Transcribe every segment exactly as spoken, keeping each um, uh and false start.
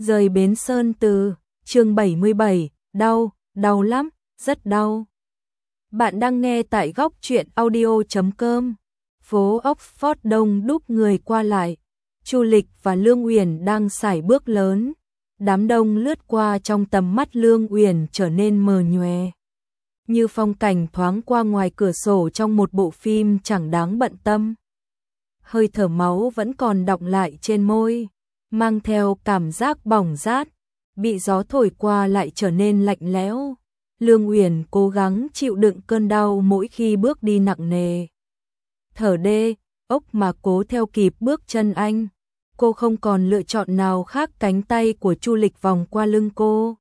Rời Bến Sơn Từ, chương bảy mươi bảy, đau, đau lắm, rất đau. Bạn đang nghe tại góc truyện audio chấm com. Phố Oxford đông đúc người qua lại. Chu Lịch và Lương Uyển đang sải bước lớn. Đám đông lướt qua trong tầm mắt Lương Uyển trở nên mờ nhòe. Như phong cảnh thoáng qua ngoài cửa sổ trong một bộ phim chẳng đáng bận tâm. Hơi thở máu vẫn còn đọng lại trên môi, mang theo cảm giác bỏng rát, bị gió thổi qua lại trở nên lạnh lẽo. Lương Uyển cố gắng chịu đựng cơn đau mỗi khi bước đi nặng nề. Thở đê, ốc mà cố theo kịp bước chân anh. Cô không còn lựa chọn nào khác, cánh tay của Chu Lịch vòng qua lưng cô,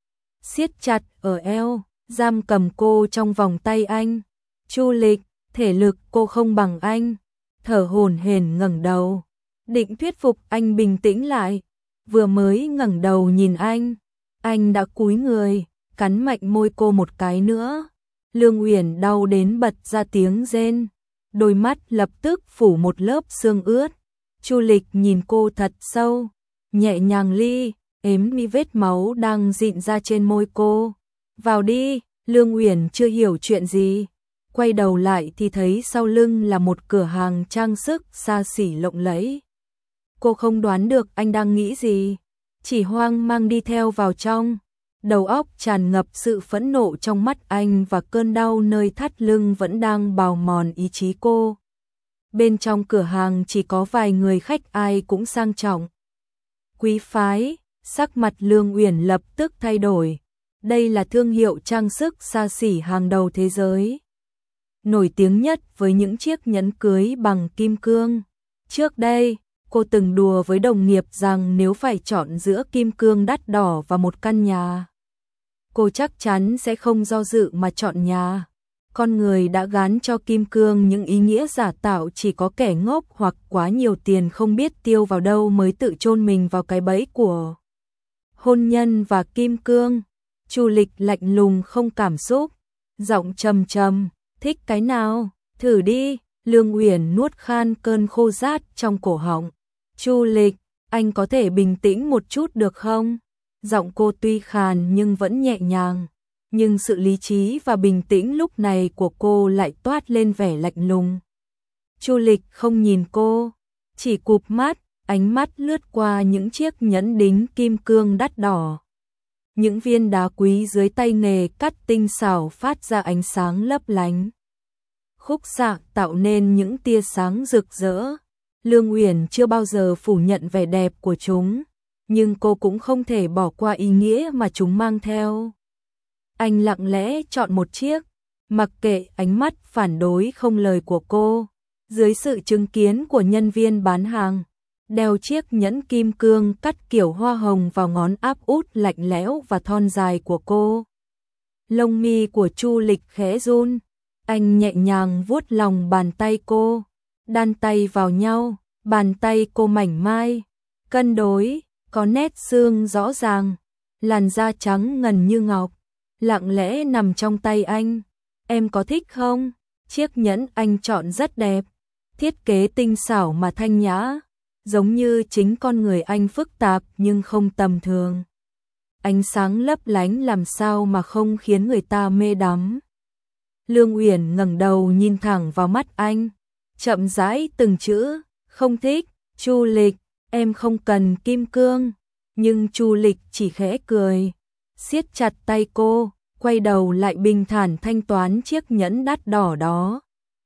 siết chặt ở eo, giam cầm cô trong vòng tay anh. Chu Lịch, thể lực cô không bằng anh. Thở hổn hển ngẩng đầu, định thuyết phục anh bình tĩnh lại. Vừa mới ngẩng đầu nhìn anh, anh đã cúi người, cắn mạnh môi cô một cái nữa. Lương Uyển đau đến bật ra tiếng rên, đôi mắt lập tức phủ một lớp sương ướt. Chu Lịch nhìn cô thật sâu, nhẹ nhàng li, ếm mi vết máu đang rịn ra trên môi cô. Vào đi. Lương Uyển chưa hiểu chuyện gì, quay đầu lại thì thấy sau lưng là một cửa hàng trang sức xa xỉ lộng lẫy. Cô không đoán được anh đang nghĩ gì, chỉ hoang mang đi theo vào trong. Đầu óc tràn ngập sự phẫn nộ trong mắt anh, và cơn đau nơi thắt lưng vẫn đang bào mòn ý chí cô. Bên trong cửa hàng chỉ có vài người khách, ai cũng sang trọng, quý phái. Sắc mặt Lương Uyển lập tức thay đổi. Đây là thương hiệu trang sức xa xỉ hàng đầu thế giới, nổi tiếng nhất với những chiếc nhẫn cưới bằng kim cương. Trước đây, cô từng đùa với đồng nghiệp rằng nếu phải chọn giữa kim cương đắt đỏ và một căn nhà, cô chắc chắn sẽ không do dự mà chọn nhà. Con người đã gán cho kim cương những ý nghĩa giả tạo, chỉ có kẻ ngốc hoặc quá nhiều tiền không biết tiêu vào đâu mới tự chôn mình vào cái bẫy của hôn nhân và kim cương. Chu Lịch lạnh lùng không cảm xúc, giọng trầm trầm, thích cái nào, thử đi. Lương Uyển nuốt khan cơn khô rát trong cổ họng. Chu Lịch, anh có thể bình tĩnh một chút được không? Giọng cô tuy khàn nhưng vẫn nhẹ nhàng, nhưng sự lý trí và bình tĩnh lúc này của cô lại toát lên vẻ lạnh lùng. Chu Lịch không nhìn cô, chỉ cụp mắt, ánh mắt lướt qua những chiếc nhẫn đính kim cương đắt đỏ. Những viên đá quý dưới tay nghề cắt tinh xảo phát ra ánh sáng lấp lánh, khúc xạ tạo nên những tia sáng rực rỡ. Lương Uyển chưa bao giờ phủ nhận vẻ đẹp của chúng, nhưng cô cũng không thể bỏ qua ý nghĩa mà chúng mang theo. Anh lặng lẽ chọn một chiếc, mặc kệ ánh mắt phản đối không lời của cô. Dưới sự chứng kiến của nhân viên bán hàng, đeo chiếc nhẫn kim cương cắt kiểu hoa hồng vào ngón áp út lạnh lẽo và thon dài của cô. Lông mi của Chu Lịch khẽ run, anh nhẹ nhàng vuốt lòng bàn tay cô, đan tay vào nhau. Bàn tay cô mảnh mai, cân đối, có nét xương rõ ràng, làn da trắng ngần như ngọc, lặng lẽ nằm trong tay anh. Em có thích không? Chiếc nhẫn anh chọn rất đẹp, thiết kế tinh xảo mà thanh nhã, giống như chính con người anh, phức tạp nhưng không tầm thường. Ánh sáng lấp lánh làm sao mà không khiến người ta mê đắm. Lương Uyển ngẩng đầu nhìn thẳng vào mắt anh, chậm rãi từng chữ, không thích. Chu Lịch, em không cần kim cương. Nhưng Chu Lịch chỉ khẽ cười, siết chặt tay cô, quay đầu lại bình thản thanh toán chiếc nhẫn đắt đỏ đó.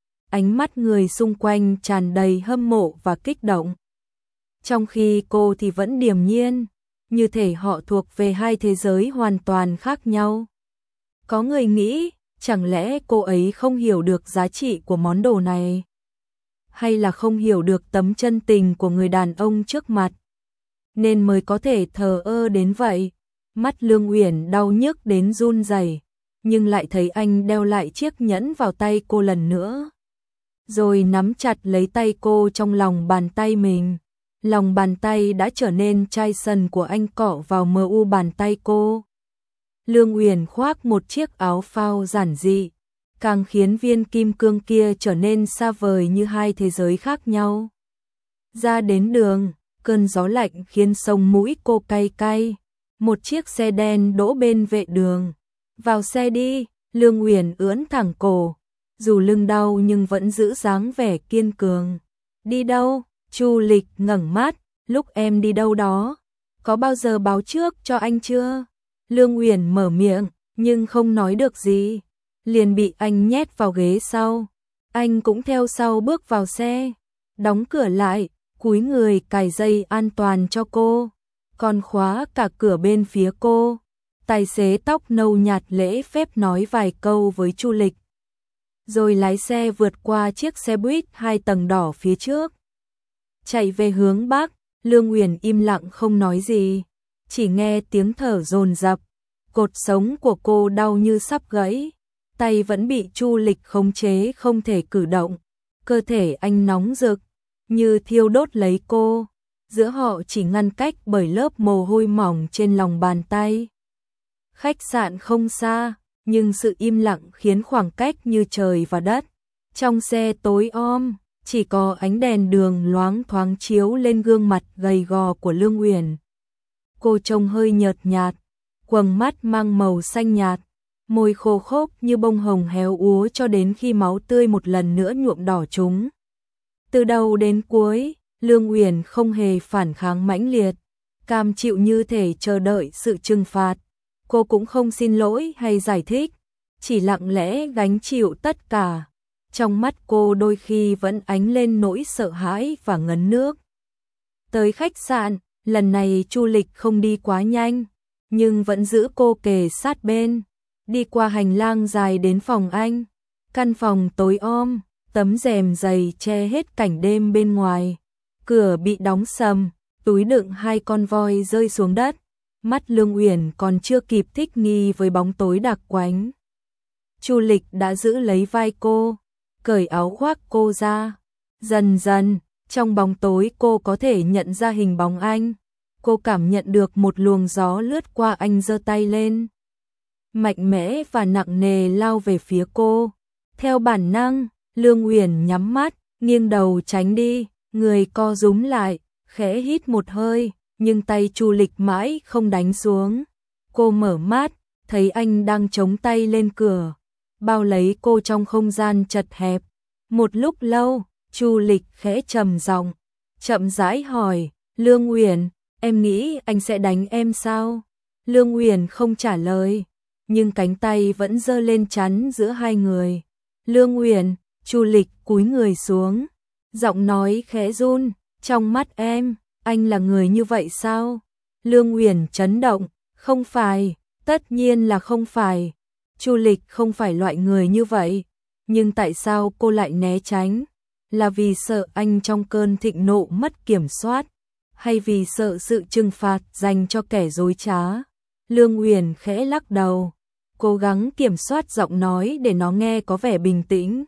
Ánh mắt người xung quanh tràn đầy hâm mộ và kích động, trong khi cô thì vẫn điềm nhiên, như thể họ thuộc về hai thế giới hoàn toàn khác nhau. Có người nghĩ, chẳng lẽ cô ấy không hiểu được giá trị của món đồ này, hay là không hiểu được tấm chân tình của người đàn ông trước mặt, nên mới có thể thờ ơ đến vậy. Mắt Lương Uyển đau nhức đến run rẩy, nhưng lại thấy anh đeo lại chiếc nhẫn vào tay cô lần nữa, rồi nắm chặt lấy tay cô trong lòng bàn tay mình. Lòng bàn tay đã trở nên chai sần của anh cọ vào mờ u bàn tay cô. Lương Uyển khoác một chiếc áo phao giản dị, càng khiến viên kim cương kia trở nên xa vời như hai thế giới khác nhau. Ra đến đường, cơn gió lạnh khiến sống mũi cô cay cay. Một chiếc xe đen đỗ bên vệ đường. Vào xe đi, Lương Uyển ưỡn thẳng cổ, dù lưng đau nhưng vẫn giữ dáng vẻ kiên cường. Đi đâu? Chu Lịch ngẩng mắt, lúc em đi đâu đó, có bao giờ báo trước cho anh chưa? Lương Uyển mở miệng, nhưng không nói được gì, liền bị anh nhét vào ghế sau. Anh cũng theo sau bước vào xe, đóng cửa lại, cúi người cài dây an toàn cho cô, còn khóa cả cửa bên phía cô. Tài xế tóc nâu nhạt lễ phép nói vài câu với Chu Lịch, rồi lái xe vượt qua chiếc xe buýt hai tầng đỏ phía trước. Chạy về hướng Bắc, Lương Uyển im lặng không nói gì, chỉ nghe tiếng thở dồn dập, cột sống của cô đau như sắp gãy, tay vẫn bị Chu Lịch khống chế không thể cử động, cơ thể anh nóng rực, như thiêu đốt lấy cô, giữa họ chỉ ngăn cách bởi lớp mồ hôi mỏng trên lòng bàn tay. Khách sạn không xa, nhưng sự im lặng khiến khoảng cách như trời và đất. Trong xe tối om, chỉ có ánh đèn đường loáng thoáng chiếu lên gương mặt gầy gò của Lương Uyển. Cô trông hơi nhợt nhạt, quầng mắt mang màu xanh nhạt, môi khô khốc như bông hồng héo úa cho đến khi máu tươi một lần nữa nhuộm đỏ chúng. Từ đầu đến cuối, Lương Uyển không hề phản kháng mãnh liệt, cam chịu như thể chờ đợi sự trừng phạt. Cô cũng không xin lỗi hay giải thích, chỉ lặng lẽ gánh chịu tất cả. Trong mắt cô đôi khi vẫn ánh lên nỗi sợ hãi và ngấn nước. Tới khách sạn, lần này Chu Lịch không đi quá nhanh, nhưng vẫn giữ cô kề sát bên. Đi qua hành lang dài đến phòng anh. Căn phòng tối om, tấm rèm dày che hết cảnh đêm bên ngoài. Cửa bị đóng sầm, túi đựng hai con voi rơi xuống đất. Mắt Lương Uyển còn chưa kịp thích nghi với bóng tối đặc quánh. Chu Lịch đã giữ lấy vai cô, cởi áo khoác cô ra. Dần dần, trong bóng tối cô có thể nhận ra hình bóng anh. Cô cảm nhận được một luồng gió lướt qua anh giơ tay lên. Mạnh mẽ và nặng nề lao về phía cô. Theo bản năng, Lương Uyển nhắm mắt, nghiêng đầu tránh đi, người co rúm lại, khẽ hít một hơi. Nhưng tay Chu Lịch mãi không đánh xuống. Cô mở mắt, thấy anh đang chống tay lên cửa, bao lấy cô trong không gian chật hẹp. Một lúc lâu, Chu Lịch khẽ trầm giọng, chậm rãi hỏi, Lương Uyển, em nghĩ anh sẽ đánh em sao? Lương Uyển không trả lời, nhưng cánh tay vẫn giơ lên chắn giữa hai người. Lương Uyển, Chu Lịch cúi người xuống, giọng nói khẽ run, trong mắt em, anh là người như vậy sao? Lương Uyển chấn động, không phải, tất nhiên là không phải. Chu Lịch không phải loại người như vậy, nhưng tại sao cô lại né tránh? Là vì sợ anh trong cơn thịnh nộ mất kiểm soát, hay vì sợ sự trừng phạt dành cho kẻ dối trá? Lương Uyển khẽ lắc đầu, cố gắng kiểm soát giọng nói để nó nghe có vẻ bình tĩnh.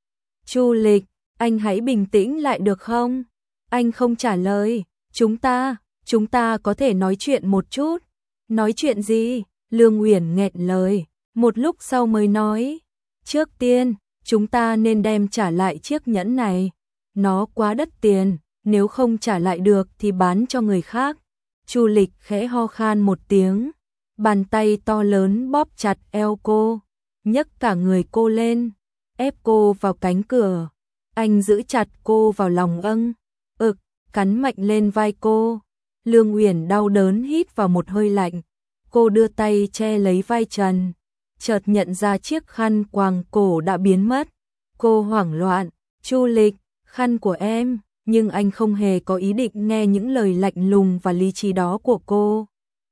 Chu Lịch, anh hãy bình tĩnh lại được không? Anh không trả lời. Chúng ta, chúng ta có thể nói chuyện một chút. Nói chuyện gì? Lương Uyển nghẹn lời, một lúc sau mới nói. Trước tiên, chúng ta nên đem trả lại chiếc nhẫn này. Nó quá đắt tiền, nếu không trả lại được thì bán cho người khác. Chu Lịch khẽ ho khan một tiếng, bàn tay to lớn bóp chặt eo cô, nhấc cả người cô lên, ép cô vào cánh cửa. Anh giữ chặt cô vào lòng âng, ực, cắn mạnh lên vai cô. Lương Uyển đau đớn hít vào một hơi lạnh. Cô đưa tay che lấy vai Trần, chợt nhận ra chiếc khăn quàng cổ đã biến mất. Cô hoảng loạn, Chu Lịch, khăn của em, nhưng anh không hề có ý định nghe những lời lạnh lùng và lý trí đó của cô.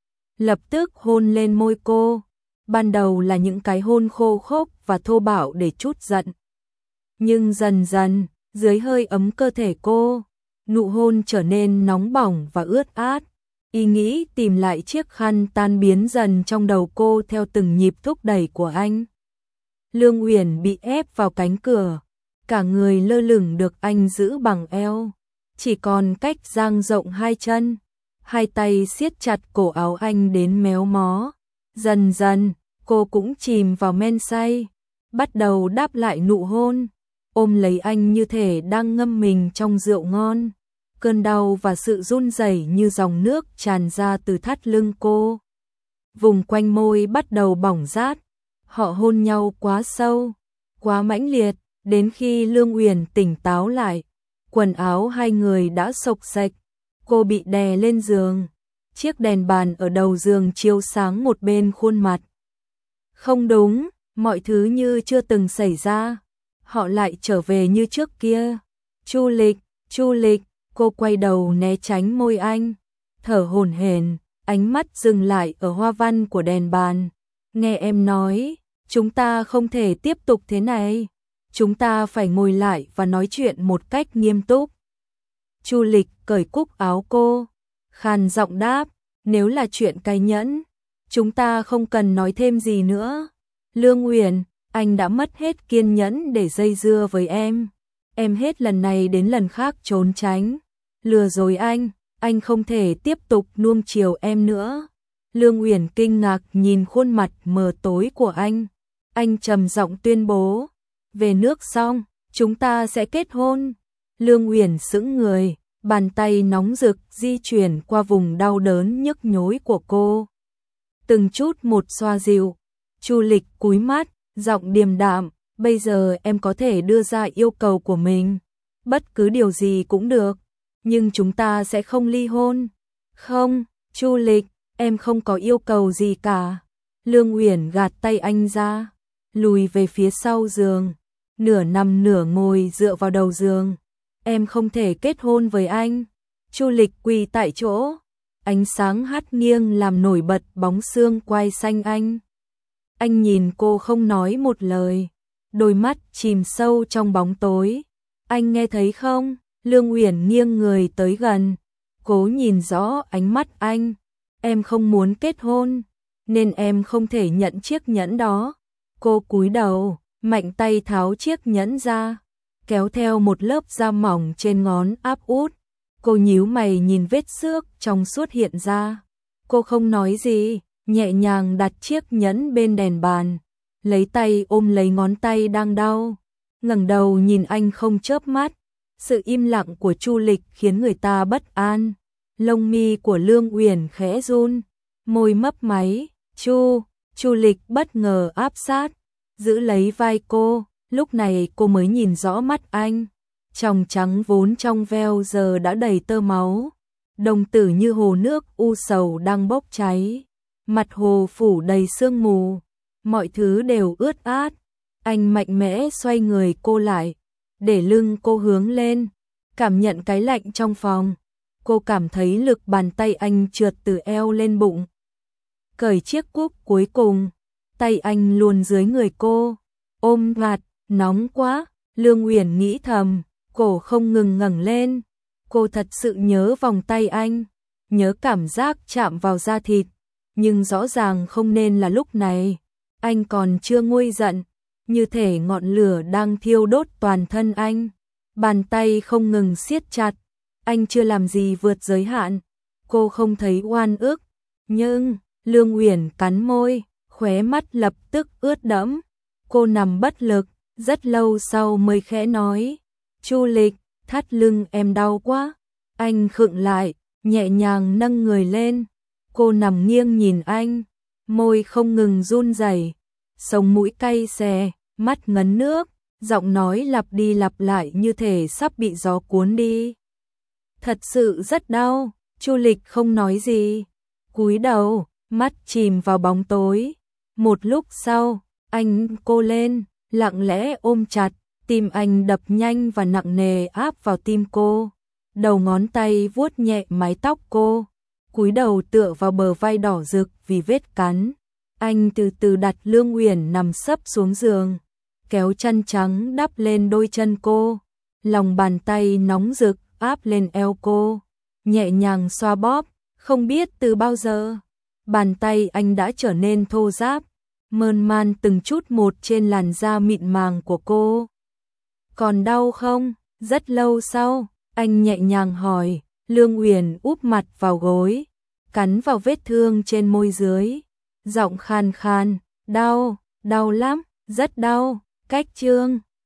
Lập tức hôn lên môi cô, ban đầu là những cái hôn khô khốc và thô bạo để trút giận. Nhưng dần dần, dưới hơi ấm cơ thể cô, nụ hôn trở nên nóng bỏng và ướt át. Ý nghĩ tìm lại chiếc khăn tan biến dần trong đầu cô theo từng nhịp thúc đẩy của anh. Lương Uyển bị ép vào cánh cửa, cả người lơ lửng được anh giữ bằng eo, chỉ còn cách dang rộng hai chân, hai tay siết chặt cổ áo anh đến méo mó. Dần dần, cô cũng chìm vào men say, bắt đầu đáp lại nụ hôn, ôm lấy anh như thể đang ngâm mình trong rượu ngon. cơn đau và sự run rẩy như dòng nước tràn ra từ thắt lưng cô. Vùng quanh môi bắt đầu bỏng rát, họ hôn nhau quá sâu, quá mãnh liệt, đến khi Lương Uyển tỉnh táo lại, quần áo hai người đã xộc xệch, cô bị đè lên giường, chiếc đèn bàn ở đầu giường chiếu sáng một bên khuôn mặt. Không đúng, mọi thứ như chưa từng xảy ra, họ lại trở về như trước kia. Chu Lịch, Chu Lịch, cô quay đầu né tránh môi anh, thở hổn hển, ánh mắt dừng lại ở hoa văn của đèn bàn. Nghe em nói, chúng ta không thể tiếp tục thế này, chúng ta phải ngồi lại và nói chuyện một cách nghiêm túc. Chu Lịch cởi cúc áo cô, khàn giọng đáp, nếu là chuyện cái nhẫn, chúng ta không cần nói thêm gì nữa. Lương Uyển, anh đã mất hết kiên nhẫn để dây dưa với em. Em hết lần này đến lần khác trốn tránh, lừa dối anh, anh không thể tiếp tục nuông chiều em nữa. Lương Uyển kinh ngạc nhìn khuôn mặt mờ tối của anh. Anh trầm giọng tuyên bố, về nước xong, chúng ta sẽ kết hôn. Lương Uyển sững người, bàn tay nóng rực di chuyển qua vùng đau đớn nhức nhối của cô. Từng chút một xoa dịu. Chu Lịch cúi mắt, giọng điềm đạm, bây giờ em có thể đưa ra yêu cầu của mình, bất cứ điều gì cũng được, nhưng chúng ta sẽ không ly hôn. Không, Chu Lịch, em không có yêu cầu gì cả. Lương Uyển gạt tay anh ra, lùi về phía sau giường, nửa nằm nửa ngồi dựa vào đầu giường. Em không thể kết hôn với anh. Chu Lịch quỳ tại chỗ, ánh sáng hắt nghiêng làm nổi bật bóng xương quai xanh anh. Anh nhìn cô không nói một lời, đôi mắt chìm sâu trong bóng tối. Anh nghe thấy không? Lương Uyển nghiêng người tới gần, cố nhìn rõ ánh mắt anh. Em không muốn kết hôn, nên em không thể nhận chiếc nhẫn đó. Cô cúi đầu, mạnh tay tháo chiếc nhẫn ra, kéo theo một lớp da mỏng trên ngón áp út. Cô nhíu mày nhìn vết xước trong suốt hiện ra. Cô không nói gì, nhẹ nhàng đặt chiếc nhẫn bên đèn bàn, lấy tay ôm lấy ngón tay đang đau, ngẩng đầu nhìn anh không chớp mắt. Sự im lặng của Chu Lịch khiến người ta bất an. Lông mi của Lương Uyển khẽ run, môi mấp máy. Chu, Chu Lịch bất ngờ áp sát, giữ lấy vai cô. Lúc này cô mới nhìn rõ mắt anh, tròng trắng vốn trong veo giờ đã đầy tơ máu, đồng tử như hồ nước u sầu đang bốc cháy, mặt hồ phủ đầy sương mù, mọi thứ đều ướt át. Anh mạnh mẽ xoay người cô lại, để lưng cô hướng lên, cảm nhận cái lạnh trong phòng. Cô cảm thấy lực bàn tay anh trượt từ eo lên bụng, cởi chiếc cúc cuối cùng, tay anh luồn dưới người cô, ôm vạt. Nóng quá, Lương Uyển nghĩ thầm, cổ không ngừng ngẩng lên. Cô thật sự nhớ vòng tay anh, nhớ cảm giác chạm vào da thịt, nhưng rõ ràng không nên là lúc này. Anh còn chưa nguôi giận, như thể ngọn lửa đang thiêu đốt toàn thân anh. Bàn tay không ngừng siết chặt, anh chưa làm gì vượt giới hạn. Cô không thấy oan ức, nhưng Lương Uyển cắn môi, khóe mắt lập tức ướt đẫm. Cô nằm bất lực, rất lâu sau mới khẽ nói, Chu Lịch, thắt lưng em đau quá. Anh khựng lại, nhẹ nhàng nâng người lên. Cô nằm nghiêng nhìn anh, môi không ngừng run rẩy, sống mũi cay xè, mắt ngấn nước, giọng nói lặp đi lặp lại như thể sắp bị gió cuốn đi. Thật sự rất đau. Chu Lịch không nói gì, cúi đầu, mắt chìm vào bóng tối. Một lúc sau, anh cô lên, lặng lẽ ôm chặt, tim anh đập nhanh và nặng nề áp vào tim cô. Đầu ngón tay vuốt nhẹ mái tóc cô, cúi đầu tựa vào bờ vai đỏ rực vì vết cắn. Anh từ từ đặt Lương Uyển nằm sấp xuống giường, kéo chăn trắng đắp lên đôi chân cô, lòng bàn tay nóng rực áp lên eo cô, nhẹ nhàng xoa bóp. Không biết từ bao giờ, bàn tay anh đã trở nên thô ráp, mơn man từng chút một trên làn da mịn màng của cô. Còn đau không? Rất lâu sau, anh nhẹ nhàng hỏi. Lương Uyển úp mặt vào gối, cắn vào vết thương trên môi dưới, giọng khan khan, đau, đau lắm, rất đau. Cách chương